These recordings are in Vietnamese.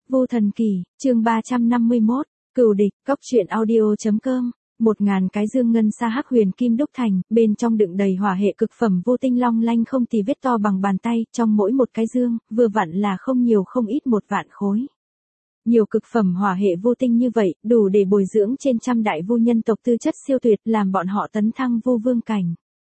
Vu Thần Kỳ, chương 351, Cừu Địch, Cốc truyện audio.com. 1000 cái dương ngân sa hắc huyền kim đúc thành, bên trong đựng đầy hỏa hệ cực phẩm vô tinh long lanh không tì vết to bằng bàn tay, trong mỗi một cái dương, vừa vặn là không nhiều không ít 1 vạn khối. Nhiều cực phẩm hỏa hệ vô tinh như vậy, đủ để bồi dưỡng trên trăm đại vu nhân tộc tư chất siêu tuyệt, làm bọn họ tấn thăng vu vương cảnh.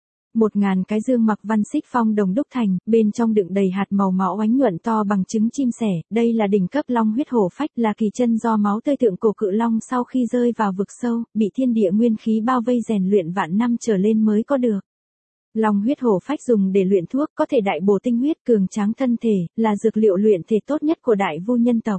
1000 cái dương mặc văn xích phong đồng đúc thành, bên trong đựng đầy hạt màu máu oánh nhuận to bằng trứng chim sẻ, đây là đỉnh cấp long huyết hổ phách, là kỳ chân do máu tươi tượng cổ cự long sau khi rơi vào vực sâu, bị thiên địa nguyên khí bao vây rèn luyện vạn năm trở lên mới có được. Long huyết hổ phách dùng để luyện thuốc, có thể đại bổ tinh huyết, cường tráng thân thể, là dược liệu luyện thể tốt nhất của đại vu nhân tộc.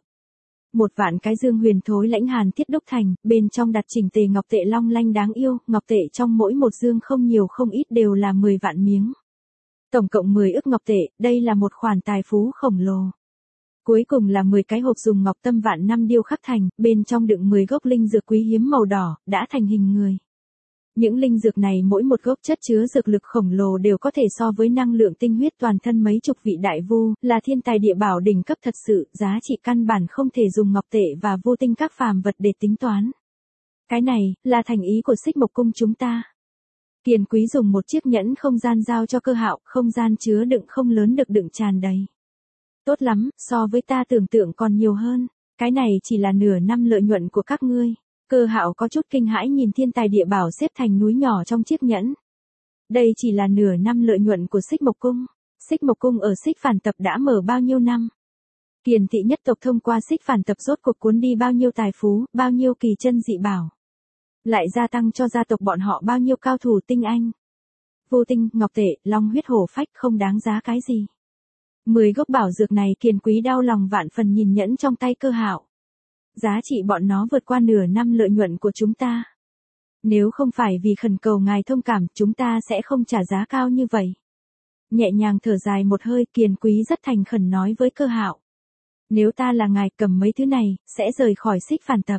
1 vạn cái dương huyền thối lãnh hàn thiết đúc thành, bên trong đặt chỉnh tề ngọc tệ long lanh đáng yêu, ngọc tệ trong mỗi một dương không nhiều không ít đều là 10 vạn miếng. Tổng cộng 10 ức ngọc tệ, đây là một khoản tài phú khổng lồ. Cuối cùng là 10 cái hộp dùng ngọc tâm vạn năm điêu khắc thành, bên trong đựng 10 gốc linh dược quý hiếm màu đỏ, đã thành hình người. Những linh dược này mỗi một gốc chất chứa dược lực khổng lồ đều có thể so với năng lượng tinh huyết toàn thân mấy chục vị đại vu, là thiên tài địa bảo đỉnh cấp thật sự, giá trị căn bản không thể dùng ngọc tệ và vô tinh các phàm vật để tính toán. Cái này, là thành ý của Xích Mộc Cung chúng ta. Kiền Quý dùng một chiếc nhẫn không gian giao cho Cơ Hạo, không gian chứa đựng không lớn được đựng tràn đầy. Tốt lắm, so với ta tưởng tượng còn nhiều hơn, cái này chỉ là nửa năm lợi nhuận của các ngươi. Cơ Hạo có chút kinh hãi nhìn thiên tài địa bảo xếp thành núi nhỏ trong chiếc nhẫn. Đây chỉ là nửa năm lợi nhuận của Xích Mộc Cung. Xích Mộc Cung ở Xích Phản Tập đã mở bao nhiêu năm? Kiền thị nhất tộc thông qua Xích Phản Tập rốt cuộc cuốn đi bao nhiêu tài phú, bao nhiêu kỳ chân dị bảo. Lại gia tăng cho gia tộc bọn họ bao nhiêu cao thủ tinh anh. Vô tinh, ngọc tệ, long huyết hổ phách không đáng giá cái gì. 10 gốc bảo dược này Kiền Quý đau lòng vạn phần nhìn nhẫn trong tay Cơ Hạo. Giá trị bọn nó vượt qua nửa năm lợi nhuận của chúng ta. Nếu không phải vì khẩn cầu ngài thông cảm, chúng ta sẽ không trả giá cao như vậy. Nhẹ nhàng thở dài một hơi, Kiền Quý rất thành khẩn nói với Cơ Hạo. Nếu ta là ngài cầm mấy thứ này, sẽ rời khỏi Xích Phản Tập.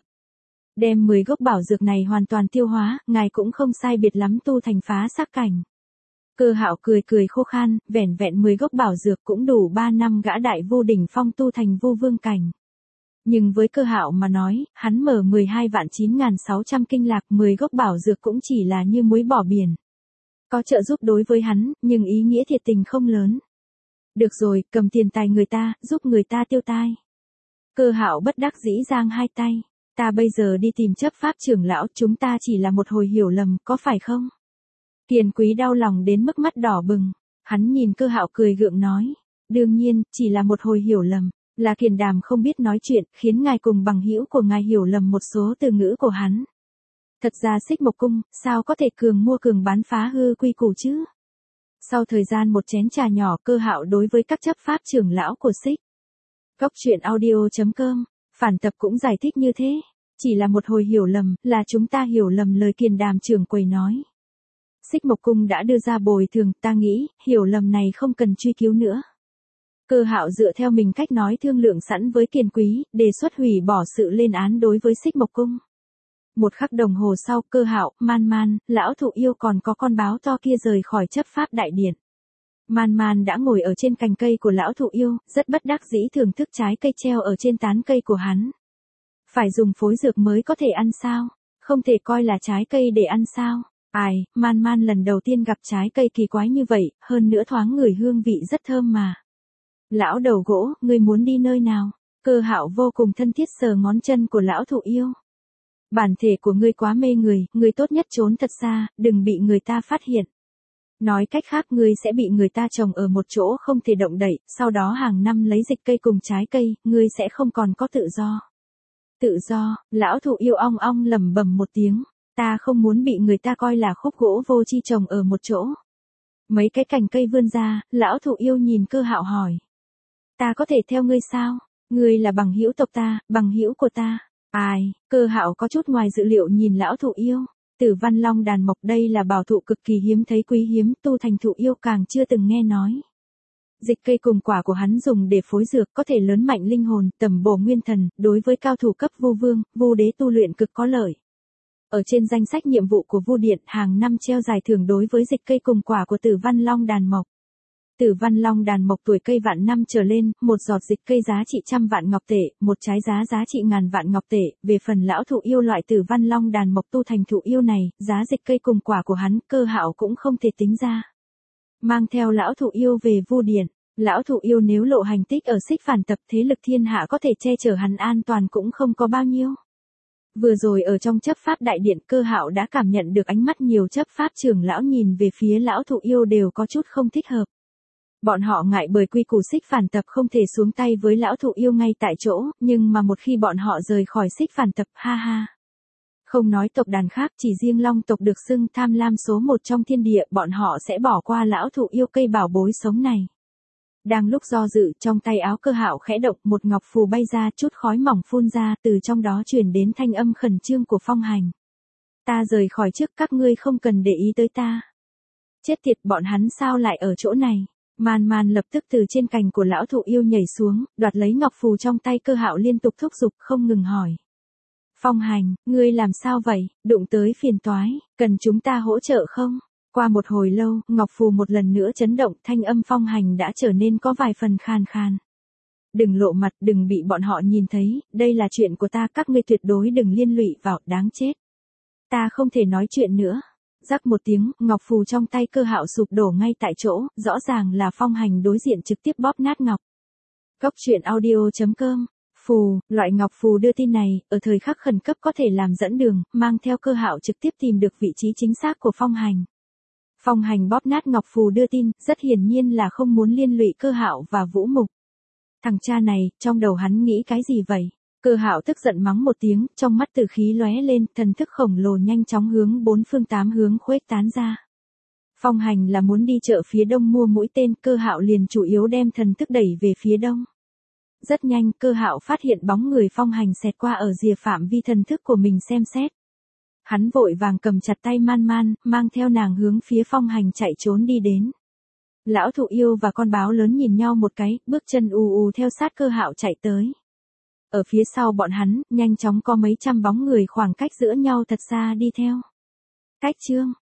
Đem 10 gốc bảo dược này hoàn toàn tiêu hóa, ngài cũng không sai biệt lắm tu thành phá xác cảnh. Cơ Hạo cười cười khô khan, vẻn vẹn 10 gốc bảo dược cũng đủ 3 năm gã đại vô đỉnh phong tu thành vô vương cảnh. Nhưng với Cơ Hạo mà nói, hắn mở 12.9.600 kinh lạc, 10 gốc bảo dược cũng chỉ là như muối bỏ biển. Có trợ giúp đối với hắn, nhưng ý nghĩa thiệt tình không lớn. Được rồi, cầm tiền tài người ta, giúp người ta tiêu tai. Cơ Hạo bất đắc dĩ giang hai tay. Ta bây giờ đi tìm chấp pháp trưởng lão, chúng ta chỉ là một hồi hiểu lầm, có phải không? Kiền Quý đau lòng đến mức mắt đỏ bừng. Hắn nhìn Cơ Hạo cười gượng nói. Đương nhiên, chỉ là một hồi hiểu lầm. Là Kiền Đàm không biết nói chuyện, khiến ngài cùng bằng hữu của ngài hiểu lầm một số từ ngữ của hắn. Thật ra Xích Mộc Cung, sao có thể cường mua cường bán phá hư quy củ chứ? Sau thời gian một chén trà nhỏ, Cơ Hạo đối với các chấp pháp trưởng lão của Xích Cốc truyện audio.com, Phản Tập cũng giải thích như thế. Chỉ là một hồi hiểu lầm, là chúng ta hiểu lầm lời Kiền Đàm trưởng quầy nói. Xích Mộc Cung đã đưa ra bồi thường, ta nghĩ, hiểu lầm này không cần truy cứu nữa. Cơ Hạo dựa theo mình cách nói thương lượng sẵn với Kiền Quý, đề xuất hủy bỏ sự lên án đối với Xích Mộc Cung. 1 khắc đồng hồ sau, Cơ Hạo, Man Man, lão thụ yêu còn có con báo to kia rời khỏi chấp pháp đại điện. Man Man đã ngồi ở trên cành cây của lão thụ yêu, rất bất đắc dĩ thưởng thức trái cây treo ở trên tán cây của hắn. Phải dùng phối dược mới có thể ăn sao? Không thể coi là trái cây để ăn sao? Ai, Man Man lần đầu tiên gặp trái cây kỳ quái như vậy, hơn nữa thoáng ngửi hương vị rất thơm mà. Lão đầu gỗ, ngươi muốn đi nơi nào? Cơ Hạo vô cùng thân thiết sờ ngón chân của lão thụ yêu. Bản thể của ngươi quá mê người tốt nhất trốn thật xa, đừng bị người ta phát hiện. Nói cách khác ngươi sẽ bị người ta trồng ở một chỗ không thể động đậy, sau đó hàng năm lấy dịch cây cùng trái cây, ngươi sẽ không còn có tự do. Tự do, lão thụ yêu ong ong lẩm bẩm một tiếng, ta không muốn bị người ta coi là khúc gỗ vô tri trồng ở một chỗ. Mấy cái cành cây vươn ra, lão thụ yêu nhìn Cơ Hạo hỏi. Ta có thể theo ngươi sao? Ngươi là bằng hữu tộc ta, bằng hữu của ta. Ai, Cơ Hạo có chút ngoài dự liệu nhìn lão thụ yêu. Tử Văn Long đàn mộc, đây là bảo thụ cực kỳ hiếm thấy quý hiếm, tu thành thụ yêu càng chưa từng nghe nói. Dịch cây cùng quả của hắn dùng để phối dược có thể lớn mạnh linh hồn, tầm bổ nguyên thần, đối với cao thủ cấp vu vương, vu đế tu luyện cực có lợi. Ở trên danh sách nhiệm vụ của Vu Điện, hàng năm treo giải thưởng đối với dịch cây cùng quả của Tử Văn Long đàn mộc. Tử Văn Long đàn mộc tuổi cây vạn năm trở lên, một giọt dịch cây giá trị trăm vạn ngọc tệ, một trái giá trị ngàn vạn ngọc tệ. Về phần lão thụ yêu loại Tử Văn Long đàn mộc tu thành thụ yêu này, giá dịch cây cùng quả của hắn, Cơ Hạo cũng không thể tính ra. Mang theo lão thụ yêu về Vu Điện, lão thụ yêu nếu lộ hành tích ở Xích Phản Tập, thế lực thiên hạ có thể che chở hắn an toàn cũng không có bao nhiêu. Vừa rồi ở trong chấp pháp đại điện, Cơ Hạo đã cảm nhận được ánh mắt nhiều chấp pháp trưởng lão nhìn về phía lão thụ yêu đều có chút không thích hợp. Bọn họ ngại bởi quy củ Xích Phản Tập không thể xuống tay với lão thụ yêu ngay tại chỗ, nhưng mà một khi bọn họ rời khỏi Xích Phản Tập, ha ha. Không nói tộc đàn khác, chỉ riêng Long tộc được xưng tham lam số một trong thiên địa, bọn họ sẽ bỏ qua lão thụ yêu cây bảo bối sống này. Đang lúc do dự, trong tay áo Cơ Hạo khẽ động, một ngọc phù bay ra, chút khói mỏng phun ra, từ trong đó truyền đến thanh âm khẩn trương của Phong Hành. Ta rời khỏi trước, các ngươi không cần để ý tới ta. Chết tiệt, bọn hắn sao lại ở chỗ này? Man Man lập tức từ trên cành của lão thụ yêu nhảy xuống, đoạt lấy ngọc phù trong tay Cơ Hạo, liên tục thúc giục không ngừng hỏi. Phong Hành, ngươi làm sao vậy, đụng tới phiền toái, cần chúng ta hỗ trợ không? Qua một hồi lâu, ngọc phù một lần nữa chấn động, thanh âm Phong Hành đã trở nên có vài phần khan khan. Đừng lộ mặt, đừng bị bọn họ nhìn thấy, đây là chuyện của ta, các ngươi tuyệt đối đừng liên lụy vào, đáng chết. Ta không thể nói chuyện nữa. Rắc một tiếng, ngọc phù trong tay Cơ Hạo sụp đổ ngay tại chỗ, rõ ràng là Phong Hành đối diện trực tiếp bóp nát ngọc. Cốc truyện audio.com. Phù, loại ngọc phù đưa tin này, ở thời khắc khẩn cấp có thể làm dẫn đường, mang theo Cơ Hạo trực tiếp tìm được vị trí chính xác của Phong Hành. Phong Hành bóp nát ngọc phù đưa tin, rất hiển nhiên là không muốn liên lụy Cơ Hạo và Vũ Mục. Thằng cha này, trong đầu hắn nghĩ cái gì vậy? Cơ Hạo tức giận mắng một tiếng, trong mắt tử khí lóe lên, thần thức khổng lồ nhanh chóng hướng bốn phương tám hướng khuếch tán ra. Phong Hành là muốn đi chợ phía đông mua mũi tên, Cơ Hạo liền chủ yếu đem thần thức đẩy về phía đông. Rất nhanh, Cơ Hạo phát hiện bóng người Phong Hành xẹt qua ở rìa phạm vi thần thức của mình xem xét. Hắn vội vàng cầm chặt tay Man Man, mang theo nàng hướng phía Phong Hành chạy trốn đi đến. Lão thụ yêu và con báo lớn nhìn nhau một cái, bước chân ù ù theo sát Cơ Hạo chạy tới. Ở phía sau bọn hắn, nhanh chóng có mấy trăm bóng người khoảng cách giữa nhau thật xa đi theo. Cách chương